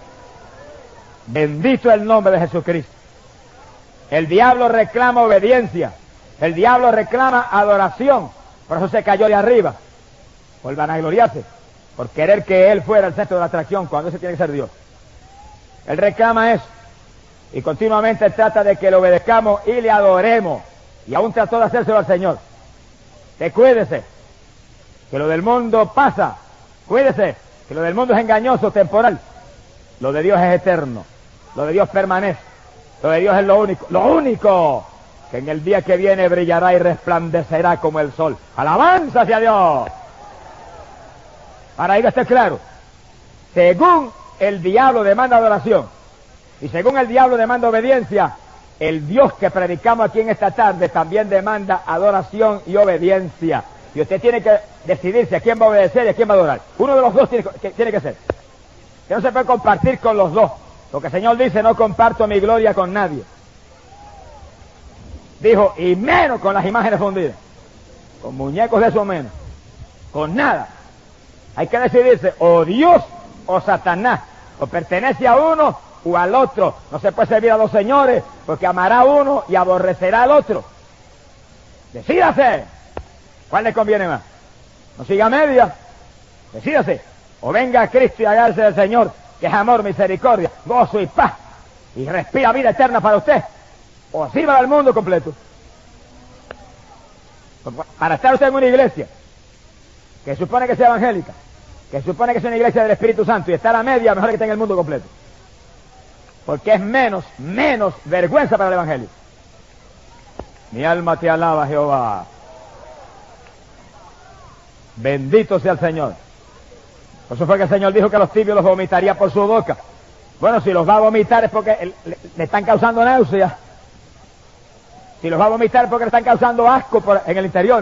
S1: Bendito el nombre de Jesucristo. El diablo reclama obediencia. El diablo reclama adoración. Por eso se cayó de arriba. Por vanagloriarse. Por querer que él fuera el centro de la atracción cuando ese tiene que ser Dios. Él reclama eso. Y continuamente trata de que le obedezcamos y le adoremos. Y aún trató de hacérselo al Señor. Te cuídese. Que lo del mundo pasa, cuídese, que lo del mundo es engañoso, temporal. Lo de Dios es eterno, lo de Dios permanece, lo de Dios es lo único, lo único que en el día que viene brillará y resplandecerá como el sol. ¡Alabanza hacia Dios! Para ir a estar claro, según el diablo demanda adoración y según el diablo demanda obediencia, el Dios que predicamos aquí en esta tarde también demanda adoración y obediencia. Y usted tiene que decidirse a quién va a obedecer y a quién va a adorar. Uno de los dos tiene que, tiene que ser. Que no se puede compartir con los dos. Porque el Señor dice: no comparto mi gloria con nadie. Dijo: y menos con las imágenes fundidas. Con muñecos de eso menos. Con nada. Hay que decidirse, o Dios o Satanás. O pertenece a uno o al otro. No se puede servir a dos señores, porque amará a uno y aborrecerá al otro. Decídase. ¿Cuál le conviene más? No siga media. Decídase. O venga a Cristo y hágase del Señor, que es amor, misericordia, gozo y paz, y respira vida eterna para usted. O sirva al mundo completo. Para estar usted en una iglesia que supone que sea evangélica, que supone que es una iglesia del Espíritu Santo, y está a la media, mejor que esté en el mundo completo. Porque es menos, menos vergüenza para el Evangelio. Mi alma te alaba, Jehová. Bendito sea el Señor. Por eso fue que el Señor dijo que los tibios los vomitaría por su boca. Bueno, si los va a vomitar es porque le, le están causando náuseas. Si los va a vomitar es porque le están causando asco por, en el interior.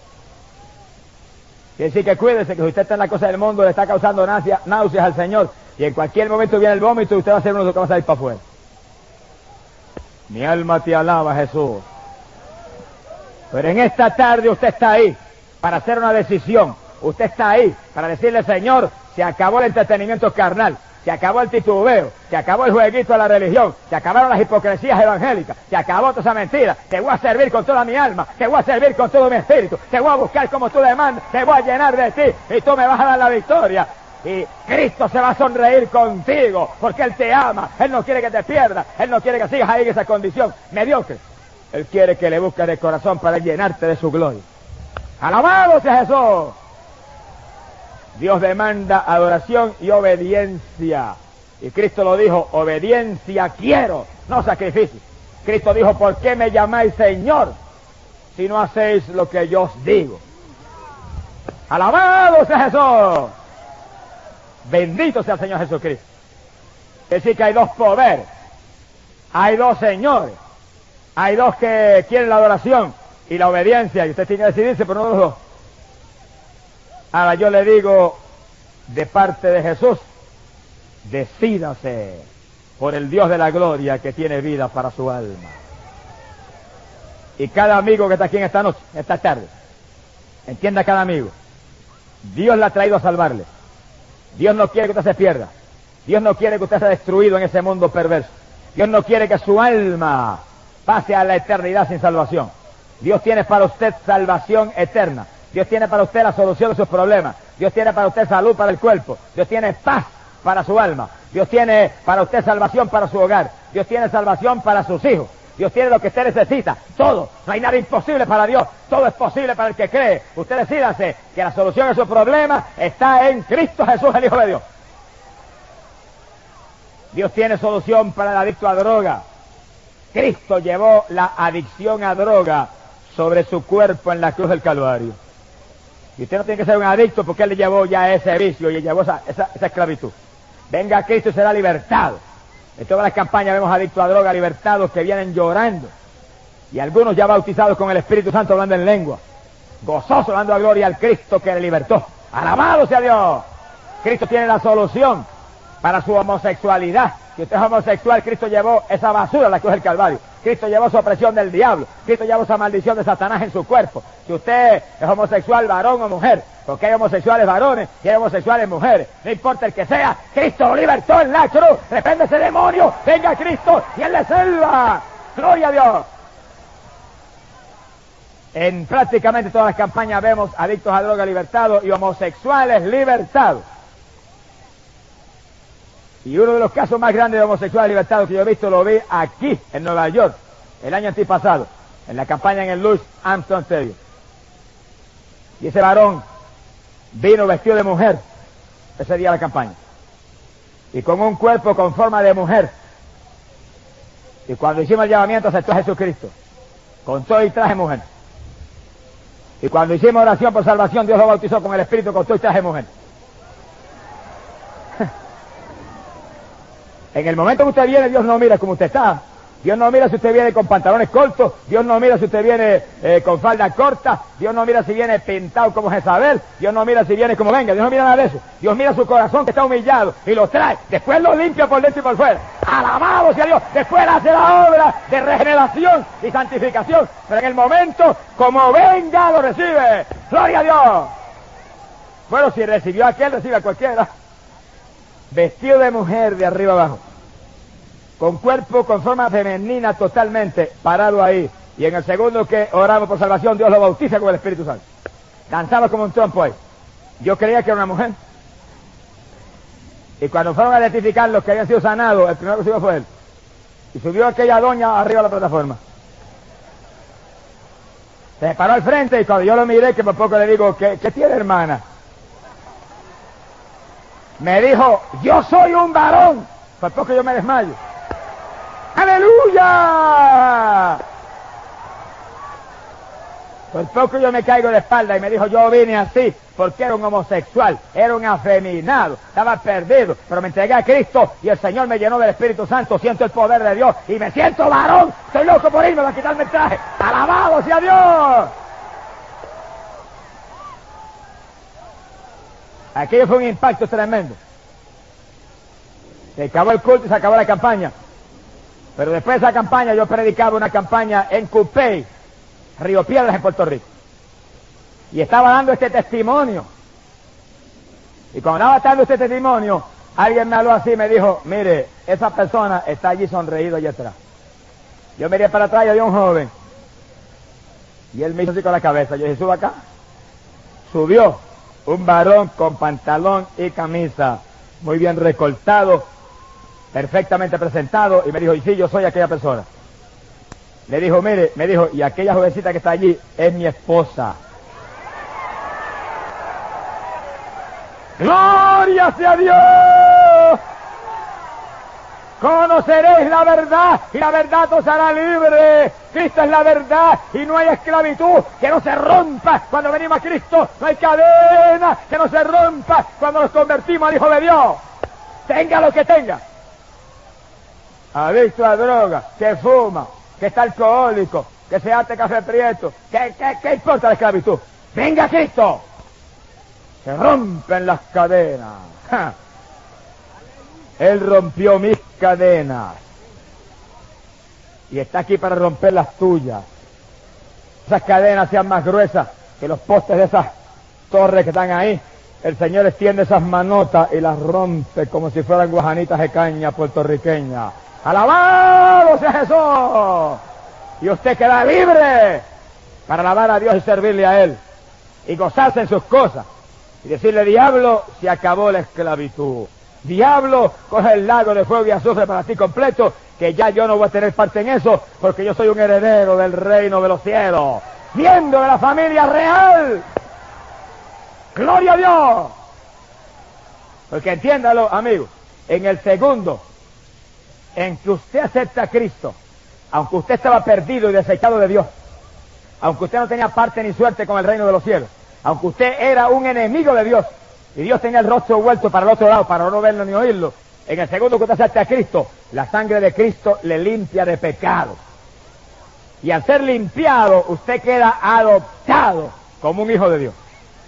S1: Quiere decir que cuídese, que si usted está en la cosa del mundo le está causando náuseas, náuseas al Señor, y en cualquier momento viene el vómito y usted va a ser uno de los que va a salir para afuera. Mi alma te alaba, Jesús. Pero en esta tarde usted está ahí para hacer una decisión. Usted está ahí para decirle, Señor, se acabó el entretenimiento carnal, se acabó el titubeo, se acabó el jueguito de la religión, se acabaron las hipocresías evangélicas, se acabó toda esa mentira. Te voy a servir con toda mi alma, te voy a servir con todo mi espíritu, te voy a buscar como tú demandas, te voy a llenar de ti y tú me vas a dar la victoria. Y Cristo se va a sonreír contigo porque Él te ama. Él no quiere que te pierdas, Él no quiere que sigas ahí en esa condición mediocre. Él quiere que le busques de corazón para llenarte de su gloria. ¡Alabado sea Jesús! Dios demanda adoración y obediencia. Y Cristo lo dijo, obediencia quiero, no sacrificio. Cristo dijo, ¿por qué me llamáis Señor si no hacéis lo que yo os digo? ¡Alabado sea Jesús! Bendito sea el Señor Jesucristo. Es decir que hay dos poderes, hay dos señores, hay dos que quieren la adoración y la obediencia, y usted tiene que decidirse por uno de los dos. Ahora yo le digo, de parte de Jesús, decídase por el Dios de la gloria que tiene vida para su alma. Y cada amigo que está aquí en esta noche, esta tarde, entienda cada amigo, Dios le ha traído a salvarle. Dios no quiere que usted se pierda. Dios no quiere que usted sea destruido en ese mundo perverso. Dios no quiere que su alma pase a la eternidad sin salvación. Dios tiene para usted salvación eterna. Dios tiene para usted la solución de sus problemas. Dios tiene para usted salud para el cuerpo. Dios tiene paz para su alma. Dios tiene para usted salvación para su hogar. Dios tiene salvación para sus hijos. Dios tiene lo que usted necesita. Todo. No hay nada imposible para Dios. Todo es posible para el que cree. Usted decídase que la solución a sus problemas está en Cristo Jesús, el Hijo de Dios. Dios tiene solución para el adicto a droga. Cristo llevó la adicción a droga sobre su cuerpo en la cruz del Calvario. Y usted no tiene que ser un adicto porque Él le llevó ya ese vicio y le llevó esa, esa, esa esclavitud. Venga a Cristo y será libertado. En todas las campañas vemos adictos a droga, libertados que vienen llorando. Y algunos ya bautizados con el Espíritu Santo hablando en lengua. Gozosos dando la gloria al Cristo que le libertó. ¡Alabado sea Dios! Cristo tiene la solución para su homosexualidad. Si usted es homosexual, Cristo llevó esa basura a la cruz del Calvario. Cristo llevó su opresión del diablo. Cristo llevó esa maldición de Satanás en su cuerpo. Si usted es homosexual, varón o mujer, porque hay homosexuales varones y hay homosexuales mujeres, no importa el que sea, Cristo lo libertó en la cruz. Reprende ese demonio, venga Cristo y Él le salva. ¡Gloria a Dios! En prácticamente todas las campañas vemos adictos a droga libertados y homosexuales libertados. Y uno de los casos más grandes de homosexuales libertados que yo he visto lo vi aquí, en Nueva York, el año antipasado, en la campaña en el Louis Armstrong Stadium. Y ese varón vino vestido de mujer ese día a la campaña. Y con un cuerpo con forma de mujer. Y cuando hicimos el llamamiento aceptó a Jesucristo. Con todo y traje mujer. Y cuando hicimos oración por salvación, Dios lo bautizó con el Espíritu con todo y traje mujer. En el momento que usted viene, Dios no mira como usted está. Dios no mira si usted viene con pantalones cortos. Dios no mira si usted viene eh, con falda corta. Dios no mira si viene pintado como Jezabel. Dios no mira si viene como venga. Dios no mira nada de eso. Dios mira su corazón que está humillado y lo trae. Después lo limpia por dentro y por fuera. Alabado sea Dios. Después hace la obra de regeneración y santificación. Pero en el momento, como venga, lo recibe. ¡Gloria a Dios! Bueno, si recibió a aquel, recibe a cualquiera. Vestido de mujer de arriba abajo, con cuerpo con forma femenina totalmente, parado ahí, y en el segundo que oramos por salvación, Dios lo bautiza con el Espíritu Santo. Danzaba como un trompo ahí. Yo creía que era una mujer. Y cuando fueron a identificar los que habían sido sanados, el primero que subió fue él. Y subió aquella doña arriba de la plataforma. Se paró al frente y cuando yo lo miré, que por poco le digo, ¿qué, qué tiene, hermana? Me dijo, yo soy un varón. Por poco yo me desmayo. ¡Aleluya! Por poco yo me caigo de espalda y me dijo, yo vine así porque era un homosexual, era un afeminado, estaba perdido, pero me entregué a Cristo y el Señor me llenó del Espíritu Santo, siento el poder de Dios y me siento varón. Estoy loco por irme a quitarme el traje. ¡Alabado sea Dios! Aquello fue un impacto tremendo. Se acabó el culto y se acabó la campaña. Pero después de esa campaña yo predicaba una campaña en Cupey, Río Piedras, en Puerto Rico. Y estaba dando este testimonio. Y cuando estaba dando este testimonio, alguien me habló así y me dijo, mire, esa persona está allí sonreído allí atrás. Yo miré para atrás y había un joven. Y él me hizo así con la cabeza. Yo dije, suba acá. Subió un varón con pantalón y camisa, muy bien recortado, perfectamente presentado, y me dijo, y sí, yo soy aquella persona. Le dijo, mire, me dijo, y aquella jovencita que está allí es mi esposa. ¡Gloria sea Dios! Conoceréis la verdad y la verdad os hará libre. Cristo es la verdad y no hay esclavitud que no se rompa cuando venimos a Cristo. No hay cadena que no se rompa cuando nos convertimos al Hijo de Dios. Tenga lo que tenga. Adicto a droga, que fuma, que está alcohólico, que se ate café prieto. ¿Qué, qué, qué importa la esclavitud? ¡Venga a Cristo! Se rompen las cadenas. ¡Ja! Él rompió mis cadenas y está aquí para romper las tuyas. Esas cadenas sean más gruesas que los postes de esas torres que están ahí. El Señor extiende esas manotas y las rompe como si fueran guajanitas de caña puertorriqueña. ¡Alabado sea Jesús! Y usted queda libre para alabar a Dios y servirle a Él y gozarse en sus cosas y decirle, diablo, se acabó la esclavitud. Diablo, coge el lago de fuego y azufre para ti completo, que ya yo no voy a tener parte en eso, porque yo soy un heredero del reino de los cielos, miembro de la familia real. ¡Gloria a Dios! Porque entiéndalo, amigo, en el segundo en que usted acepta a Cristo, aunque usted estaba perdido y desechado de Dios, aunque usted no tenía parte ni suerte con el reino de los cielos, aunque usted era un enemigo de Dios, y Dios tenía el rostro vuelto para el otro lado, para no verlo ni oírlo, en el segundo que usted acepta a Cristo, la sangre de Cristo le limpia de pecado. Y al ser limpiado, usted queda adoptado como un hijo de Dios.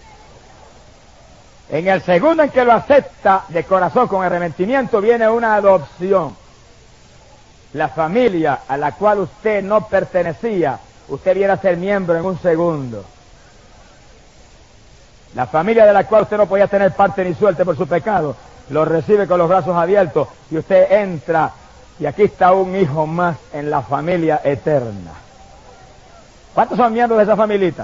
S1: En el segundo en que lo acepta de corazón con arrepentimiento, viene una adopción. La familia a la cual usted no pertenecía, usted viene a ser miembro en un segundo. La familia de la cual usted no podía tener parte ni suerte por su pecado, lo recibe con los brazos abiertos y usted entra y aquí está un hijo más en la familia eterna. ¿Cuántos son miembros de esa familita?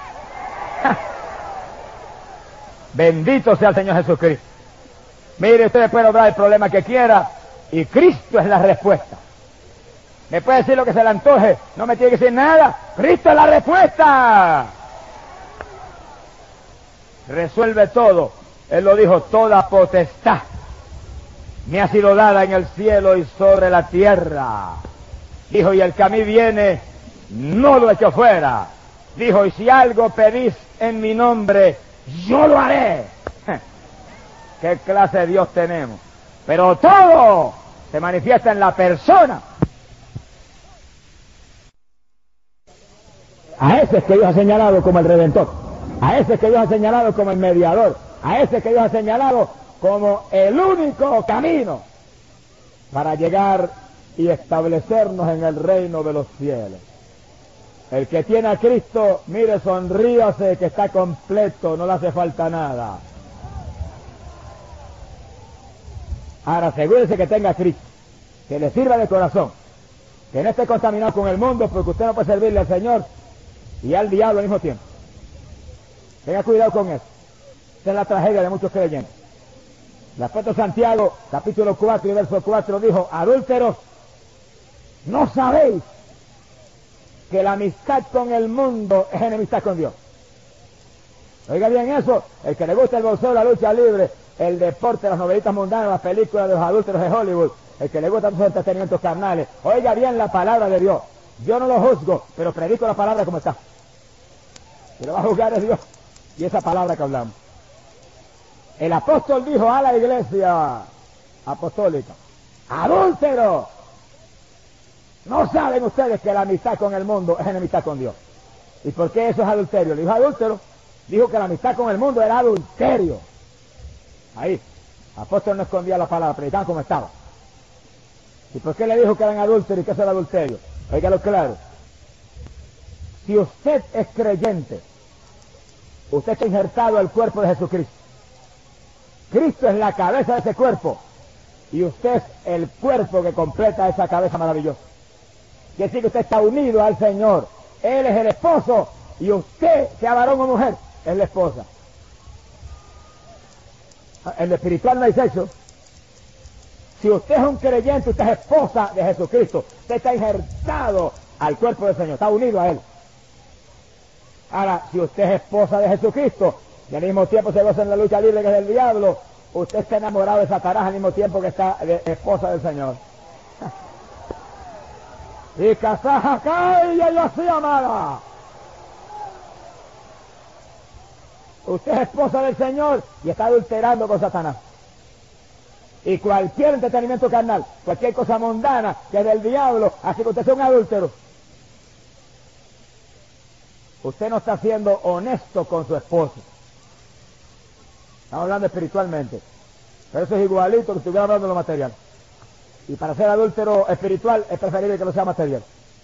S1: Bendito sea el Señor Jesucristo. Mire, usted puede obrar el problema que quiera y Cristo es la respuesta. Me puede decir lo que se le antoje, no me tiene que decir nada. Cristo es la respuesta. Resuelve todo. Él lo dijo, toda potestad me ha sido dada en el cielo y sobre la tierra. Dijo, y el que a mí viene, no lo echo fuera. Dijo, y si algo pedís en mi nombre, yo lo haré. ¿Qué clase de Dios tenemos? Pero todo se manifiesta en la persona. A ese es que Dios ha señalado como el Redentor. A ese es que Dios ha señalado como el mediador. A ese es que Dios ha señalado como el único camino para llegar y establecernos en el reino de los cielos. El que tiene a Cristo, mire, sonríase que está completo, no le hace falta nada. Ahora asegúrese que tenga a Cristo, que le sirva de corazón, que no esté contaminado con el mundo, porque usted no puede servirle al Señor y al diablo al mismo tiempo. Tenga cuidado con eso. Esa es la tragedia de muchos creyentes. El apóstol Santiago, capítulo cuatro y verso cuatro, dijo, adúlteros, ¿no sabéis que la amistad con el mundo es enemistad con Dios? Oiga bien eso, el que le gusta el boxeo, la lucha libre, el deporte, las novelitas mundanas, las películas de los adúlteros de Hollywood, el que le gusta esos entretenimientos carnales, oiga bien la palabra de Dios. Yo no lo juzgo, pero predico la palabra como está. Y lo va a juzgar es Dios y esa palabra que hablamos. El apóstol dijo a la iglesia apostólica: adúltero, ¿no saben ustedes que la amistad con el mundo es enemistad con Dios? ¿Y por qué eso es adulterio? Le dijo adúltero, dijo que la amistad con el mundo era adulterio. Ahí, el apóstol no escondía la palabra, predicaban como estaba. ¿Y por qué le dijo que eran adúlteros y que eso era adulterio? Óigalo claro. Si usted es creyente, usted está injertado al cuerpo de Jesucristo. Cristo es la cabeza de ese cuerpo y usted es el cuerpo que completa esa cabeza maravillosa. Quiere decir que usted está unido al Señor. Él es el esposo y usted, sea varón o mujer, es la esposa. En lo espiritual no hay sexo. Si usted es un creyente, usted es esposa de Jesucristo. Usted está injertado al cuerpo del Señor, está unido a Él. Ahora, si usted es esposa de Jesucristo y al mismo tiempo se goza en la lucha libre que es del diablo, usted está enamorado de Satanás al mismo tiempo que está de esposa del Señor. Y casaja cae y así amada. Usted es esposa del Señor y está adulterando con Satanás. Y cualquier entretenimiento carnal, cualquier cosa mundana que es del diablo, así que usted es un adúltero. Usted no está siendo honesto con su esposo. Estamos hablando espiritualmente. Pero eso es igualito que estuviera hablando de lo material. Y para ser adúltero espiritual es preferible que no sea material.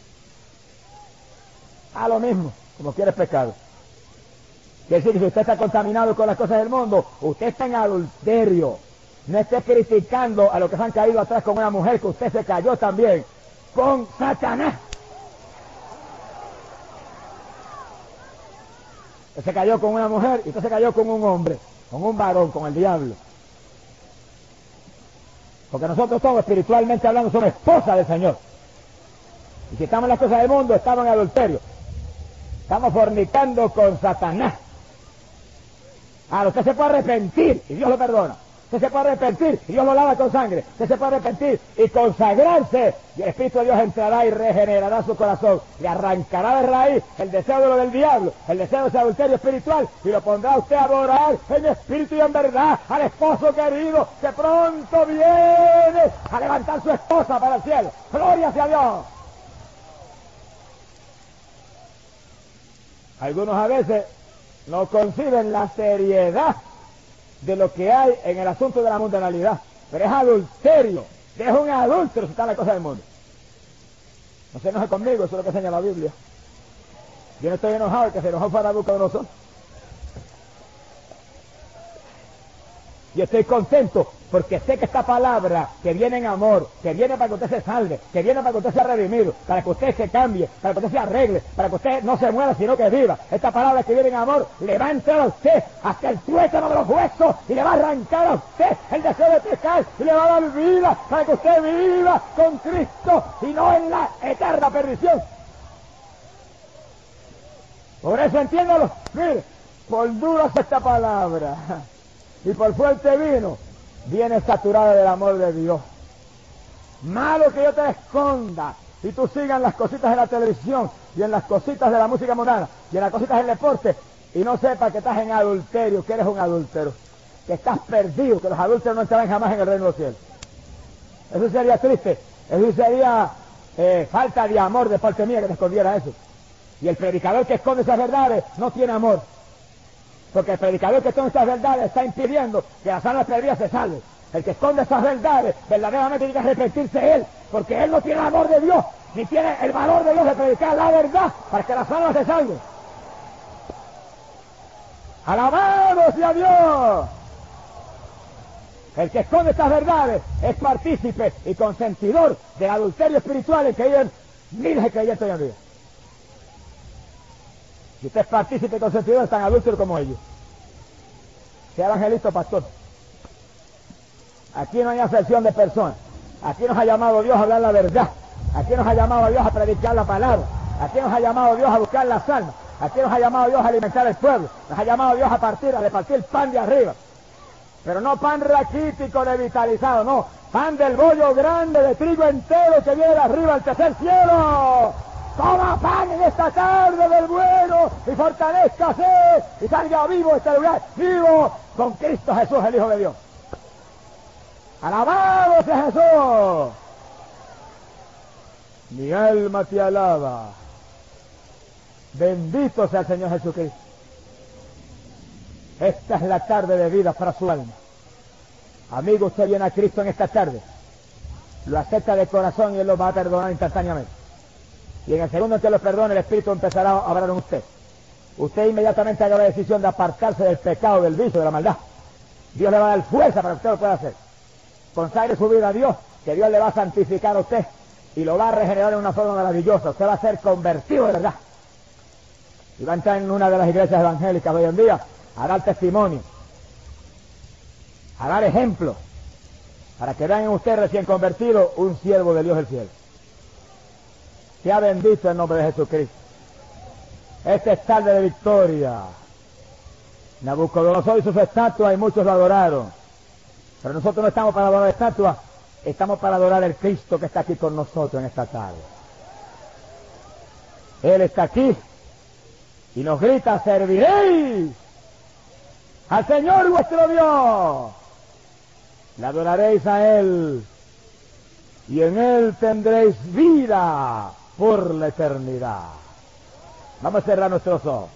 S1: A lo mismo, como quiere pecado. Quiere decir que si usted está contaminado con las cosas del mundo, usted está en adulterio. No esté criticando a los que se han caído atrás con una mujer que usted se cayó también con Satanás. Usted se cayó con una mujer y usted se cayó con un hombre, con un varón, con el diablo. Porque nosotros todos, espiritualmente hablando, somos esposas del Señor. Y si estamos en las cosas del mundo, estamos en adulterio. Estamos fornicando con Satanás. Ahora, usted se puede arrepentir y Dios lo perdona. Usted se puede arrepentir y Dios lo lava con sangre. Usted se puede arrepentir y consagrarse. Y el Espíritu de Dios entrará y regenerará su corazón. Le arrancará de raíz el deseo de lo del diablo, el deseo de ese adulterio espiritual. Y lo pondrá usted a adorar en espíritu y en verdad al esposo querido que pronto viene a levantar su esposa para el cielo. ¡Gloria sea a Dios! Algunos a veces no conciben la seriedad de lo que hay en el asunto de la mundanalidad, pero es adulterio, es un adúltero si está en la cosa del mundo. No se enoje conmigo, eso es lo que enseña la Biblia. Yo no estoy enojado, el que se enojó fue Nabucodonosor. Yo estoy contento porque sé que esta palabra que viene en amor, que viene para que usted se salve, que viene para que usted sea redimido, para que usted se cambie, para que usted se arregle, para que usted no se muera sino que viva. Esta palabra que viene en amor le va a entrar a usted hasta el tuétano de los huesos y le va a arrancar a usted el deseo de pecar y le va a dar vida para que usted viva con Cristo y no en la eterna perdición. Por eso entiéndalo, mire, por dura es esta palabra y por fuerte vino, viene saturada del amor de Dios. Malo que yo te esconda y tú sigas en las cositas de la televisión y en las cositas de la música mundana y en las cositas del deporte y no sepas que estás en adulterio, que eres un adúltero, que estás perdido, que los adúlteros no entrarán jamás en el reino de los cielos. Eso sería triste, eso sería eh, falta de amor de parte mía que te escondiera eso. Y el predicador que esconde esas verdades no tiene amor. Porque el predicador que esconde estas verdades está impidiendo que las almas perdidas se salven. El que esconde esas verdades verdaderamente tiene que arrepentirse él, porque él no tiene el amor de Dios, ni tiene el valor de Dios de predicar la verdad para que las almas se salven. ¡Alabado sea Dios! El que esconde estas verdades es partícipe y consentidor del adulterio espiritual en que viven miles de creyentes hoy en día. Si usted es partícipe y consentidor, es tan adúltero como ellos. Sea evangelista o pastor. Aquí no hay acepción de personas. Aquí nos ha llamado Dios a hablar la verdad. Aquí nos ha llamado Dios a predicar la palabra. Aquí nos ha llamado Dios a buscar las almas. Aquí nos ha llamado Dios a alimentar el pueblo. Nos ha llamado Dios a partir, a repartir el pan de arriba. Pero no pan raquítico revitalizado, no. Pan del bollo grande de trigo entero que viene de arriba al tercer cielo. Toma pan en esta tarde del bueno y fortalezcase y salga vivo este lugar, vivo con Cristo Jesús, el Hijo de Dios. Alabado sea Jesús. Mi alma te alaba. Bendito sea el Señor Jesucristo. Esta es la tarde de vida para su alma. Amigo, usted viene a Cristo en esta tarde, lo acepta de corazón y Él lo va a perdonar instantáneamente. Y en el segundo en que lo perdone, el Espíritu empezará a hablar en usted. Usted inmediatamente haga la decisión de apartarse del pecado, del vicio, de la maldad. Dios le va a dar fuerza para que usted lo pueda hacer. Consagre su vida a Dios, que Dios le va a santificar a usted y lo va a regenerar en una forma maravillosa. Usted va a ser convertido de verdad. Y va a entrar en una de las iglesias evangélicas de hoy en día a dar testimonio, a dar ejemplo, para que vean en usted recién convertido un siervo de Dios del cielo. Sea bendito el nombre de Jesucristo. Este es tarde de victoria. Nabucodonosor hizo su estatua y muchos lo adoraron. Pero nosotros no estamos para adorar estatuas, estamos para adorar el Cristo que está aquí con nosotros en esta tarde. Él está aquí y nos grita: serviréis al Señor vuestro Dios. Le adoraréis a Él y en Él tendréis vida por la eternidad. Vamos a cerrar nuestros ojos.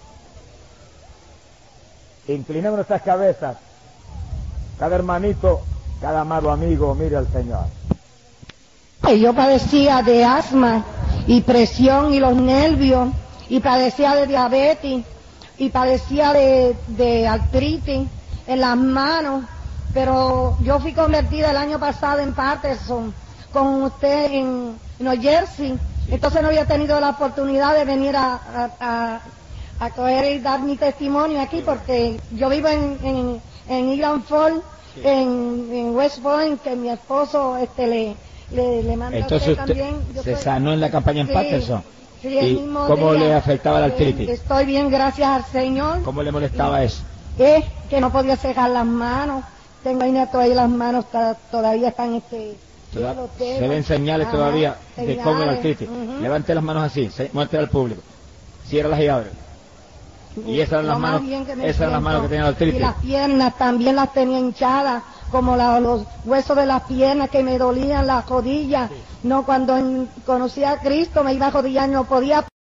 S1: Inclinemos nuestras cabezas. Cada hermanito, cada amado amigo, mire al Señor.
S2: Yo padecía de asma y presión y los nervios, y padecía de diabetes, y padecía de, de artritis en las manos, pero yo fui convertida el año pasado en Patterson con usted en New Jersey. Entonces no había tenido la oportunidad de venir a, a, a, a coger y dar mi testimonio aquí, porque yo vivo en, en, en Eagle Ford, sí. en, en West Point, que mi esposo este le, le, le manda.
S3: Entonces usted
S2: también. Yo
S3: se
S2: soy,
S3: sanó en la campaña en
S2: sí,
S3: Patterson.
S2: Sí, el
S3: ¿Y
S2: mismo
S3: cómo
S2: día,
S3: le afectaba la artritis?
S2: Eh, estoy bien, gracias al Señor.
S3: ¿Cómo le molestaba
S2: y,
S3: eso?
S2: Es que no podía cejar las manos. Tengo ahí todavía las manos, ta, todavía están este...
S3: Toda, se ven señales Ajá, todavía señales. de cómo es la artritis. Uh-huh. Levante las manos así, muestre al público. Ciérralas y abre. Y esas eran las manos, esas eran las manos que tenía la artritis.
S2: Y las piernas también las tenía hinchadas, como la, los huesos de las piernas que me dolían, las rodillas. Sí. No, cuando en, conocí a Cristo me iba a rodillar, no podía